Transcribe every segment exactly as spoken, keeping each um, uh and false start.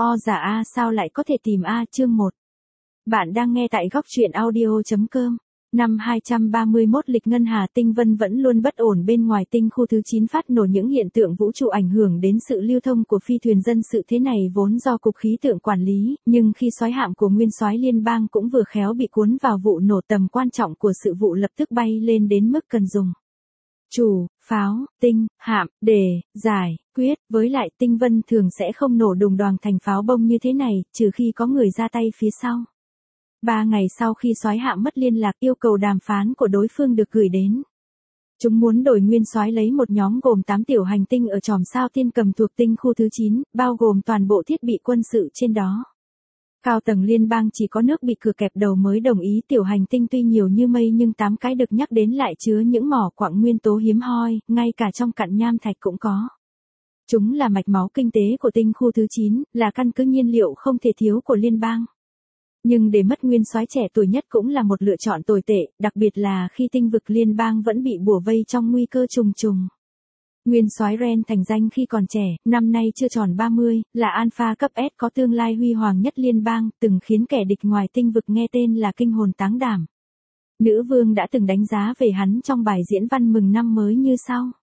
O giả A sao lại có thể tìm A chương một. Bạn đang nghe tại góc truyện audio.com. Năm hai trăm ba mươi mốt lịch ngân hà tinh vân vẫn luôn bất ổn bên ngoài tinh khu thứ chín phát nổ những hiện tượng vũ trụ ảnh hưởng đến sự lưu thông của phi thuyền dân sự thế này vốn do cục khí tượng quản lý, nhưng khi soái hạm của nguyên soái liên bang cũng vừa khéo bị cuốn vào vụ nổ tầm quan trọng của sự vụ lập tức bay lên đến mức cần dùng chủ, pháo, tinh, hạm, để, giải, quyết, với lại tinh vân thường sẽ không nổ đùng đoàng thành pháo bông như thế này, trừ khi có người ra tay phía sau. Ba ngày sau khi soái hạm mất liên lạc yêu cầu đàm phán của đối phương được gửi đến. Chúng muốn đổi nguyên soái lấy một nhóm gồm tám tiểu hành tinh ở chòm sao Thiên Cầm thuộc tinh khu thứ chín, bao gồm toàn bộ thiết bị quân sự trên đó. Cao tầng liên bang chỉ có nước bị cửa kẹp đầu mới đồng ý tiểu hành tinh tuy nhiều như mây nhưng tám cái được nhắc đến lại chứa những mỏ quặng nguyên tố hiếm hoi, ngay cả trong cặn nham thạch cũng có. Chúng là mạch máu kinh tế của tinh khu thứ chín, là căn cứ nhiên liệu không thể thiếu của liên bang. Nhưng để mất nguyên soái trẻ tuổi nhất cũng là một lựa chọn tồi tệ, đặc biệt là khi tinh vực liên bang vẫn bị bủa vây trong nguy cơ trùng trùng. Nguyên soái Ren thành danh khi còn trẻ, năm nay chưa tròn ba mươi, là Alpha cấp S có tương lai huy hoàng nhất liên bang, từng khiến kẻ địch ngoài tinh vực nghe tên là kinh hồn táng đảm. Nữ vương đã từng đánh giá về hắn trong bài diễn văn mừng năm mới như sau.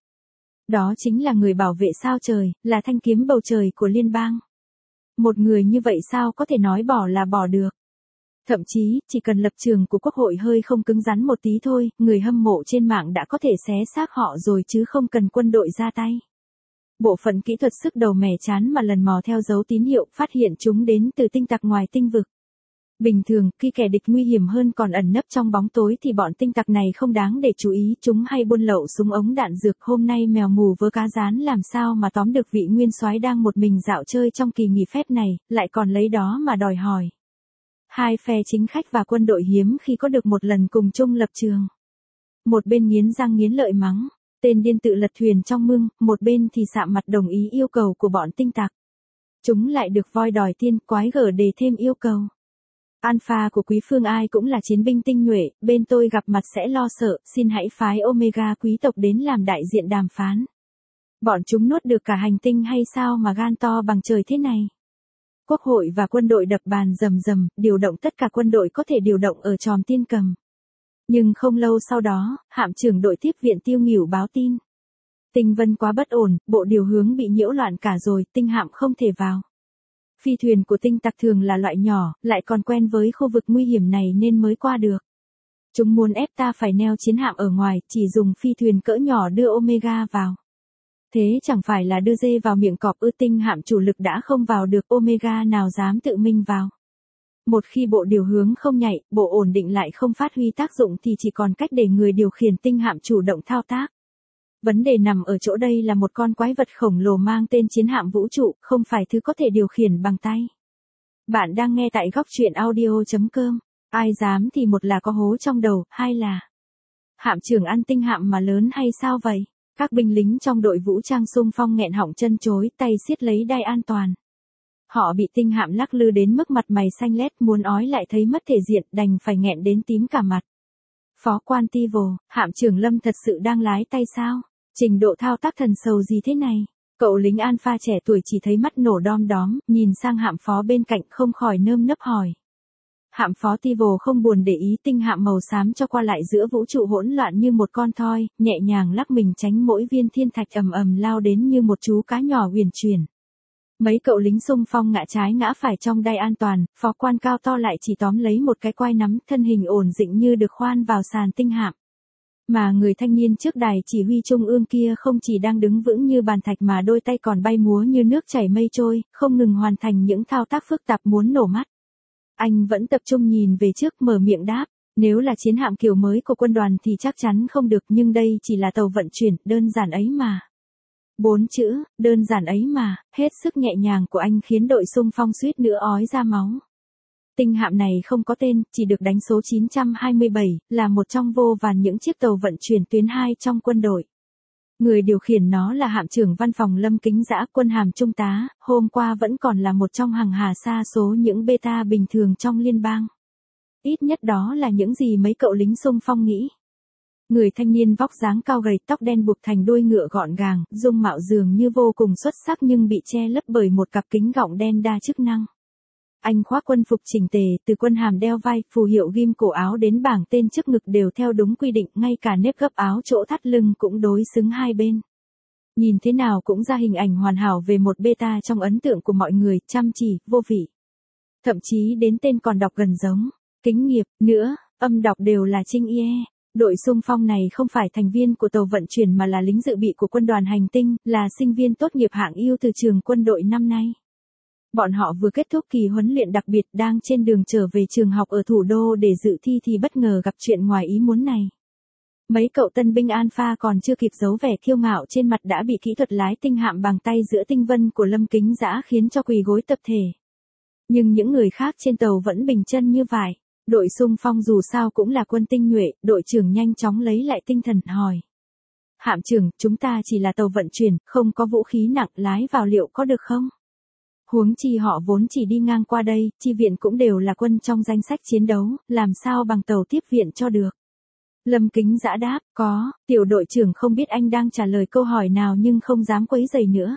Đó chính là người bảo vệ sao trời, là thanh kiếm bầu trời của liên bang. Một người như vậy sao có thể nói bỏ là bỏ được. Thậm chí, chỉ cần lập trường của quốc hội hơi không cứng rắn một tí thôi, người hâm mộ trên mạng đã có thể xé xác họ rồi chứ không cần quân đội ra tay. Bộ phận kỹ thuật sức đầu mẻ chán mà lần mò theo dấu tín hiệu phát hiện chúng đến từ tinh tặc ngoài tinh vực. Bình thường, khi kẻ địch nguy hiểm hơn còn ẩn nấp trong bóng tối thì bọn tinh tặc này không đáng để chú ý, chúng hay buôn lậu súng ống đạn dược. Hôm nay mèo mù vớ cá rán làm sao mà tóm được vị nguyên soái đang một mình dạo chơi trong kỳ nghỉ phép này, lại còn lấy đó mà đòi hỏi. Hai phe chính khách và quân đội hiếm khi có được một lần cùng chung lập trường. Một bên nghiến răng nghiến lợi mắng, tên điên tự lật thuyền trong mương, một bên thì sạm mặt đồng ý yêu cầu của bọn tinh tặc. Chúng lại được voi đòi tiên quái gở đề thêm yêu cầu. Alpha của quý phương ai cũng là chiến binh tinh nhuệ, bên tôi gặp mặt sẽ lo sợ, xin hãy phái Omega quý tộc đến làm đại diện đàm phán. Bọn chúng nuốt được cả hành tinh hay sao mà gan to bằng trời thế này? Quốc hội và quân đội đập bàn rầm rầm, điều động tất cả quân đội có thể điều động ở chòm Thiên Cầm. Nhưng không lâu sau đó, hạm trưởng đội tiếp viện Tiêu Nghỉu báo tin. Tinh vân quá bất ổn, bộ điều hướng bị nhiễu loạn cả rồi, tinh hạm không thể vào. Phi thuyền của tinh tặc thường là loại nhỏ, lại còn quen với khu vực nguy hiểm này nên mới qua được. Chúng muốn ép ta phải neo chiến hạm ở ngoài, chỉ dùng phi thuyền cỡ nhỏ đưa Omega vào. Thế chẳng phải là đưa dê vào miệng cọp ư? Tinh hạm chủ lực đã không vào được, Omega nào dám tự mình vào. Một khi bộ điều hướng không nhạy, bộ ổn định lại không phát huy tác dụng thì chỉ còn cách để người điều khiển tinh hạm chủ động thao tác. Vấn đề nằm ở chỗ đây là một con quái vật khổng lồ mang tên chiến hạm vũ trụ, không phải thứ có thể điều khiển bằng tay. Bạn đang nghe tại góc truyện audio.com. Ai dám thì một là có hố trong đầu, hai là hạm trưởng ăn tinh hạm mà lớn hay sao vậy? Các binh lính trong đội vũ trang xung phong nghẹn họng chân chối, tay siết lấy đai an toàn. Họ bị tinh hạm lắc lư đến mức mặt mày xanh lét, muốn ói lại thấy mất thể diện, đành phải nghẹn đến tím cả mặt. Phó quan Tivo, hạm trưởng Lâm thật sự đang lái tay sao? Trình độ thao tác thần sầu gì thế này? Cậu lính Alpha trẻ tuổi chỉ thấy mắt nổ đom đóm, nhìn sang hạm phó bên cạnh không khỏi nơm nớp hỏi. Hạm phó Tivo không buồn để ý, tinh hạm màu xám cho qua lại giữa vũ trụ hỗn loạn như một con thoi, nhẹ nhàng lắc mình tránh mỗi viên thiên thạch ầm ầm lao đến như một chú cá nhỏ huyền chuyển. Mấy cậu lính xung phong ngã trái ngã phải trong đai an toàn, phó quan cao to lại chỉ tóm lấy một cái quai nắm, thân hình ổn định như được khoan vào sàn tinh hạm. Mà người thanh niên trước đài chỉ huy trung ương kia không chỉ đang đứng vững như bàn thạch mà đôi tay còn bay múa như nước chảy mây trôi, không ngừng hoàn thành những thao tác phức tạp muốn nổ mắt. Anh vẫn tập trung nhìn về trước, mở miệng đáp, nếu là chiến hạm kiểu mới của quân đoàn thì chắc chắn không được, nhưng đây chỉ là tàu vận chuyển, đơn giản ấy mà. Bốn chữ, đơn giản ấy mà, hết sức nhẹ nhàng của anh khiến đội xung phong suýt nữa ói ra máu. Tinh hạm này không có tên, chỉ được đánh số chín trăm hai mươi bảy, là một trong vô vàn những chiếc tàu vận chuyển tuyến hai trong quân đội. Người điều khiển nó là hạm trưởng văn phòng Lâm Kính Dã, quân hàm trung tá, hôm qua vẫn còn là một trong hàng hà sa số những beta bình thường trong liên bang. Ít nhất đó là những gì mấy cậu lính xung phong nghĩ. Người thanh niên vóc dáng cao gầy, tóc đen buộc thành đuôi ngựa gọn gàng, dung mạo dường như vô cùng xuất sắc nhưng bị che lấp bởi một cặp kính gọng đen đa chức năng. Anh khoác quân phục chỉnh tề, từ quân hàm đeo vai, phù hiệu ghim cổ áo đến bảng tên trước ngực đều theo đúng quy định, ngay cả nếp gấp áo chỗ thắt lưng cũng đối xứng hai bên. Nhìn thế nào cũng ra hình ảnh hoàn hảo về một beta trong ấn tượng của mọi người, chăm chỉ, vô vị. Thậm chí đến tên còn đọc gần giống, kính nghiệp, nữa, âm đọc đều là Trinh Ie. Đội xung phong này không phải thành viên của tàu vận chuyển mà là lính dự bị của quân đoàn hành tinh, là sinh viên tốt nghiệp hạng ưu từ trường quân đội năm nay. Bọn họ vừa kết thúc kỳ huấn luyện đặc biệt đang trên đường trở về trường học ở thủ đô để dự thi thì bất ngờ gặp chuyện ngoài ý muốn này. Mấy cậu tân binh Alpha còn chưa kịp giấu vẻ kiêu ngạo trên mặt đã bị kỹ thuật lái tinh hạm bằng tay giữa tinh vân của Lâm Kính Dã khiến cho quỳ gối tập thể. Nhưng những người khác trên tàu vẫn bình chân như vải. Đội xung phong dù sao cũng là quân tinh nhuệ, đội trưởng nhanh chóng lấy lại tinh thần hỏi. Hạm trưởng, chúng ta chỉ là tàu vận chuyển, không có vũ khí nặng, lái vào liệu có được không? Huống chi họ vốn chỉ đi ngang qua đây, chi viện cũng đều là quân trong danh sách chiến đấu, làm sao bằng tàu tiếp viện cho được? Lâm Kính Dã đáp, có, tiểu đội trưởng không biết anh đang trả lời câu hỏi nào nhưng không dám quấy rầy nữa.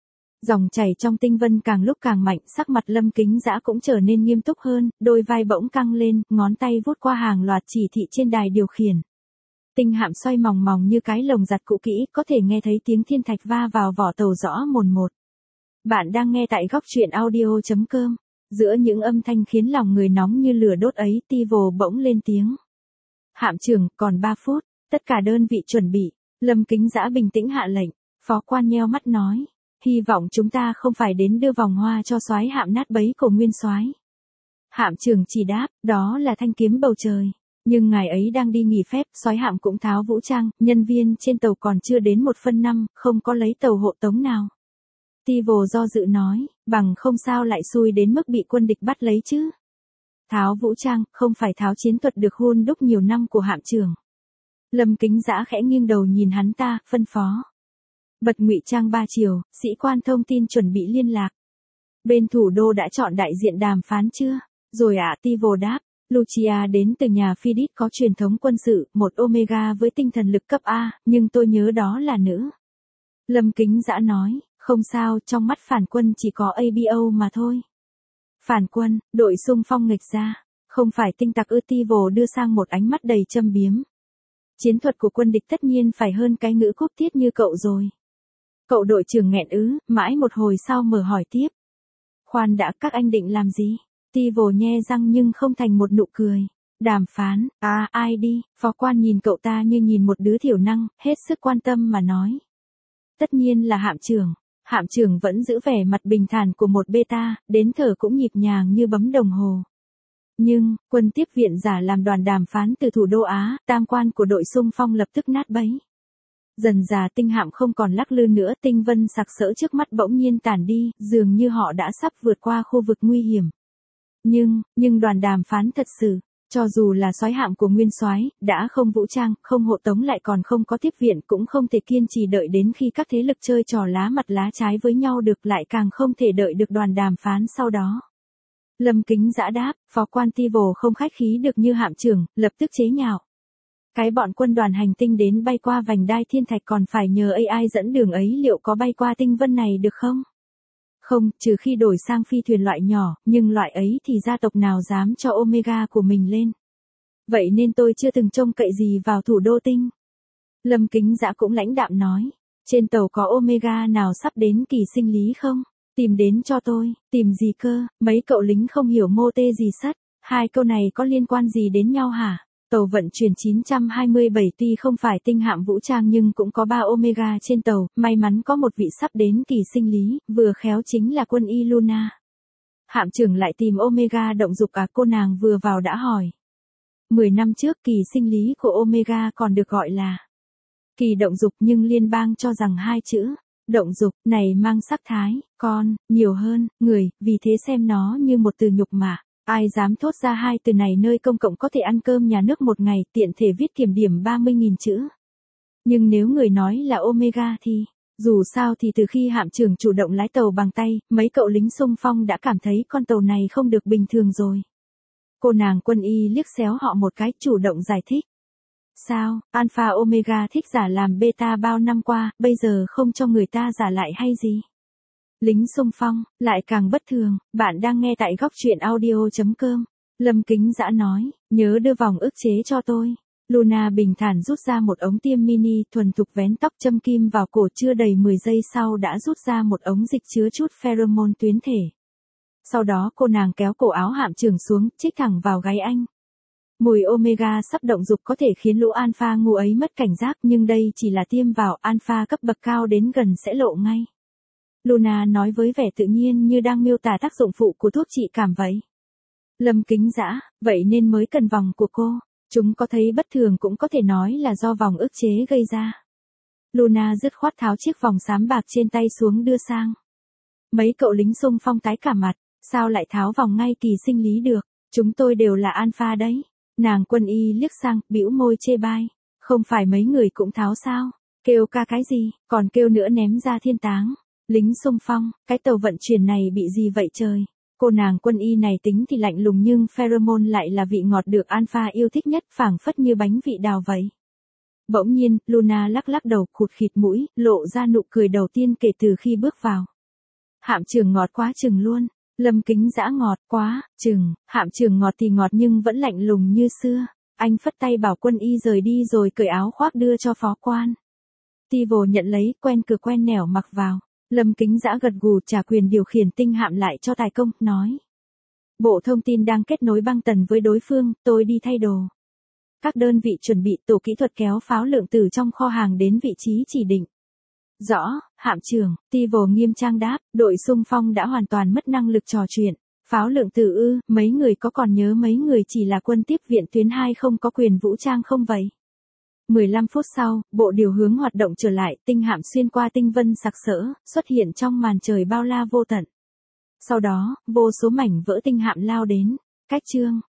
Dòng chảy trong tinh vân càng lúc càng mạnh, sắc mặt Lâm Kính Dã cũng trở nên nghiêm túc hơn, đôi vai bỗng căng lên, ngón tay vuốt qua hàng loạt chỉ thị trên đài điều khiển. Tinh hạm xoay mòng mòng như cái lồng giặt cũ kỹ, có thể nghe thấy tiếng thiên thạch va vào vỏ tàu rõ mồn một. Bạn đang nghe tại góc truyện audio chấm com. Giữa những âm thanh khiến lòng người nóng như lửa đốt ấy, Tivo bỗng lên tiếng. Hạm trưởng, còn ba phút, tất cả đơn vị chuẩn bị. Lâm Kính Dã bình tĩnh hạ lệnh, phó quan nheo mắt nói. Hy vọng chúng ta không phải đến đưa vòng hoa cho soái hạm nát bấy của nguyên soái. Hạm trưởng chỉ đáp, đó là thanh kiếm bầu trời. Nhưng ngài ấy đang đi nghỉ phép, soái hạm cũng tháo vũ trang, nhân viên trên tàu còn chưa đến một phân năm, không có lấy tàu hộ tống nào. Tivo do dự nói, bằng không sao lại xui đến mức bị quân địch bắt lấy chứ. Tháo vũ trang, không phải tháo chiến thuật được hun đúc nhiều năm của hạm trưởng. Lâm Kính Dã khẽ nghiêng đầu nhìn hắn ta, phân phó. Bật ngụy trang ba chiều, sĩ quan thông tin chuẩn bị liên lạc. Bên thủ đô đã chọn đại diện đàm phán chưa? Rồi ạ, à, Tivo đáp. Lucia đến từ nhà Fidit có truyền thống quân sự, một Omega với tinh thần lực cấp A, nhưng tôi nhớ đó là nữ. Lâm Kính Dã nói, không sao, trong mắt phản quân chỉ có a bê o mà thôi. Phản quân, đội xung phong nghịch ra, không phải tinh tặc ư? Tivo đưa sang một ánh mắt đầy châm biếm. Chiến thuật của quân địch tất nhiên phải hơn cái ngữ cúp tiết như cậu rồi. Cậu đội trưởng nghẹn ứ, mãi một hồi sau mở hỏi tiếp. Khoan đã, các anh định làm gì? Tivo nhe răng nhưng không thành một nụ cười. Đàm phán, à ai đi, phó quan nhìn cậu ta như nhìn một đứa thiểu năng, hết sức quan tâm mà nói. Tất nhiên là hạm trưởng. Hạm trưởng vẫn giữ vẻ mặt bình thản của một beta, đến thở cũng nhịp nhàng như bấm đồng hồ. Nhưng, quân tiếp viện giả làm đoàn đàm phán từ thủ đô Á, tam quan của đội xung phong lập tức nát bấy. Dần dà tinh hạm không còn lắc lư nữa, tinh vân sặc sỡ trước mắt bỗng nhiên tản đi, dường như họ đã sắp vượt qua khu vực nguy hiểm. Nhưng, nhưng đoàn đàm phán thật sự, cho dù là soái hạm của nguyên soái, đã không vũ trang, không hộ tống lại còn không có tiếp viện cũng không thể kiên trì đợi đến khi các thế lực chơi trò lá mặt lá trái với nhau được, lại càng không thể đợi được đoàn đàm phán sau đó. Lâm Kính Dã đáp, phó quan Tivo không khách khí được như hạm trưởng, lập tức chế nhạo. Cái bọn quân đoàn hành tinh đến bay qua vành đai thiên thạch còn phải nhờ a i dẫn đường ấy, liệu có bay qua tinh vân này được không? Không, trừ khi đổi sang phi thuyền loại nhỏ, nhưng loại ấy thì gia tộc nào dám cho Omega của mình lên. Vậy nên tôi chưa từng trông cậy gì vào thủ đô tinh. Lâm Kính Dã cũng lãnh đạm nói, trên tàu có Omega nào sắp đến kỳ sinh lý không? Tìm đến cho tôi. Tìm gì cơ? Mấy cậu lính không hiểu mô tê gì sắt. Hai câu này có liên quan gì đến nhau hả? Tàu vận chuyển chín trăm hai mươi bảy tuy không phải tinh hạm vũ trang nhưng cũng có ba Omega trên tàu, may mắn có một vị sắp đến kỳ sinh lý, vừa khéo chính là quân y Luna. Hạm trưởng lại tìm Omega động dục à? Cô nàng vừa vào đã hỏi. Mười năm trước kỳ sinh lý của Omega còn được gọi là kỳ động dục, nhưng liên bang cho rằng hai chữ động dục này mang sắc thái con nhiều hơn người, vì thế xem nó như một từ nhục mà. Ai dám thốt ra hai từ này nơi công cộng có thể ăn cơm nhà nước một ngày, tiện thể viết kiểm điểm ba mươi nghìn chữ. Nhưng nếu người nói là Omega thì, dù sao thì từ khi hạm trưởng chủ động lái tàu bằng tay, mấy cậu lính xung phong đã cảm thấy con tàu này không được bình thường rồi. Cô nàng quân y liếc xéo họ một cái, chủ động giải thích. Sao, Alpha Omega thích giả làm beta bao năm qua, bây giờ không cho người ta giả lại hay gì? Lính xung phong, lại càng bất thường, bạn đang nghe tại góc truyện audio.com. Lâm Kính Dã nói, nhớ đưa vòng ức chế cho tôi. Luna bình thản rút ra một ống tiêm mini thuần thục vén tóc châm kim vào cổ, chưa đầy mười giây sau đã rút ra một ống dịch chứa chút pheromone tuyến thể. Sau đó cô nàng kéo cổ áo Hạm Trưởng xuống, chích thẳng vào gáy anh. Mùi Omega sắp động dục có thể khiến lũ alpha ngu ấy mất cảnh giác, nhưng đây chỉ là tiêm vào, alpha cấp bậc cao đến gần sẽ lộ ngay. Luna nói với vẻ tự nhiên như đang miêu tả tác dụng phụ của thuốc trị cảm vậy. Lâm Kính Dã, vậy nên mới cần vòng của cô. Chúng có thấy bất thường cũng có thể nói là do vòng ức chế gây ra. Luna dứt khoát tháo chiếc vòng xám bạc trên tay xuống đưa sang. Mấy cậu lính xung phong tái cả mặt, sao lại tháo vòng ngay kỳ sinh lý được, chúng tôi đều là alpha đấy. Nàng Quân Y liếc sang, bĩu môi chê bai, không phải mấy người cũng tháo sao, kêu ca cái gì, còn kêu nữa ném ra thiên táng. Lính xung phong, cái tàu vận chuyển này bị gì vậy trời? Cô nàng Quân Y này tính thì lạnh lùng nhưng pheromone lại là vị ngọt được alpha yêu thích nhất, phảng phất như bánh vị đào vậy. Bỗng nhiên, Luna lắc lắc đầu, khụt khịt mũi, lộ ra nụ cười đầu tiên kể từ khi bước vào. Hạm Trưởng ngọt quá chừng luôn. Lâm Kính Dã ngọt quá chừng, Hạm Trưởng ngọt thì ngọt nhưng vẫn lạnh lùng như xưa. Anh phất tay bảo Quân Y rời đi rồi cởi áo khoác đưa cho phó quan. Tivo nhận lấy, quen cửa quen nẻo mặc vào. Lâm Kính Dã gật gù trả quyền điều khiển tinh hạm lại cho tài công, nói. Bộ thông tin đang kết nối băng tần với đối phương, tôi đi thay đồ. Các đơn vị chuẩn bị, tổ kỹ thuật kéo pháo lượng tử trong kho hàng đến vị trí chỉ định. Rõ, Hạm Trưởng, Tivo nghiêm trang đáp, đội xung phong đã hoàn toàn mất năng lực trò chuyện. Pháo lượng tử ư, mấy người có còn nhớ mấy người chỉ là quân tiếp viện tuyến hai không có quyền vũ trang không vậy? mười lăm phút sau, bộ điều hướng hoạt động trở lại, tinh hạm xuyên qua tinh vân sặc sỡ, xuất hiện trong màn trời bao la vô tận. Sau đó, vô số mảnh vỡ tinh hạm lao đến. Cách chương,